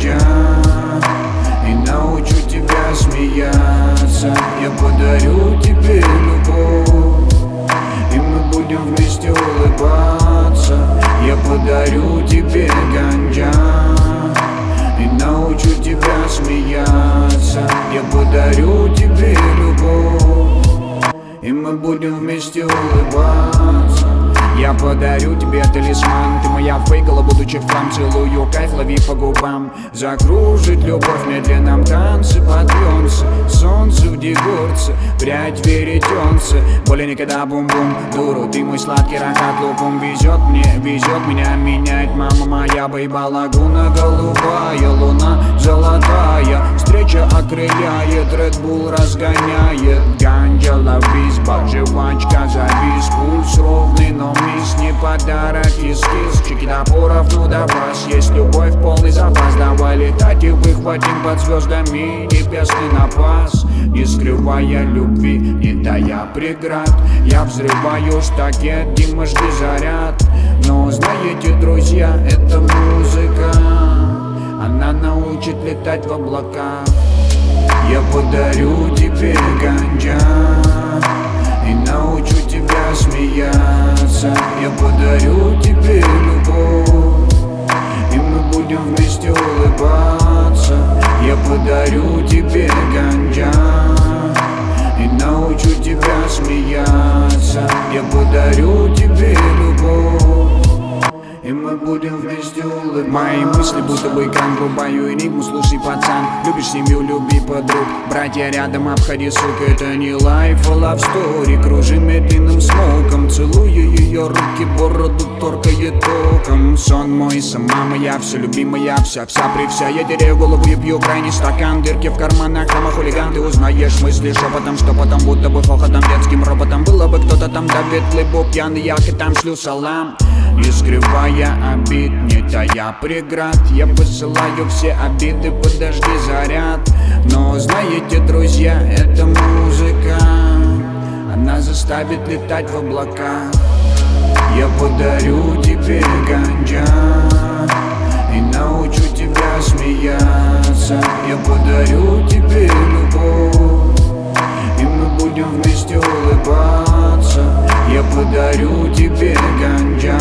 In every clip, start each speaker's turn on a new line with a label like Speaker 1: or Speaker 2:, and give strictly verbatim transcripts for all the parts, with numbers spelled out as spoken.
Speaker 1: ганджа и научу тебя смеяться. Я подарю тебе любовь, и мы будем вместе улыбаться. Я подарю тебе ганджа и научу тебя смеяться. Я подарю тебе любовь, и мы будем вместе улыбаться. Я подарю тебе талисман, ты моя фейкала, будучи в хлам. Целую кайф, лови по губам. Закружит любовь в медленном танце под бьонце. Солнце в дегорце, прядь веретенце. Более никогда бум-бум, дуру, ты мой сладкий рахат лупум. Везет мне, везет меня, меняет мама моя. Бейба лагуна, голубая луна, золотая. Встреча окрыляет, Red Bull разгоняет. Ганджа, ловись, жвачка, завис. Пульс ровный, но мисс не подарок, кис-кис. Чеки топоров, ну да вас. Есть любовь, полный запас. Давай летать и выхватим под звездами небесный напас. Не скрывая любви, не тая преград, я взрываю штакет, Дима, жди заряд. Но знаете, друзья, эта музыка, она научит летать в облаках. Я подарю тебе ганджа и научу тебя смеяться. Я подарю тебе любовь, и мы будем вместе улыбаться. Я подарю тебе ганджа и научу тебя смеяться. Я подарю тебе любовь, и мы будем вместе улыбаться. Мои мысли будто бы экран, врубаю энигму. Слушай, пацан, любишь семью, люби подруг. Братья рядом, обходи, сука. Это не лайф, а love story. Кружим медленным смоком, целую ее руки, бороду торкает током. Сон мой, сама моя, все любимая, вся-вся при вся. Я теряю голову и пью крайний стакан. Дырки в карманах, там хулиган. Ты узнаешь мысли шепотом, что потом будто бы хохотом, детским роботом. Было бы кто-то там, да ветлый боб, пьяный, я и там шлю салам. Не скрывая обид, не тая преград, я посылаю все обиды, подожди заряд. Но знаете, друзья, эта музыка, она заставит летать в облаках. Я подарю тебе ганджа и научу тебя смеяться. Я подарю тебе любовь, и мы будем вместе улыбаться. Я подарю тебе ганджа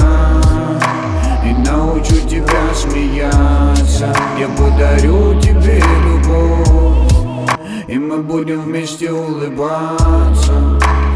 Speaker 1: и научу тебя смеяться. Я подарю тебе любовь, и мы будем вместе улыбаться.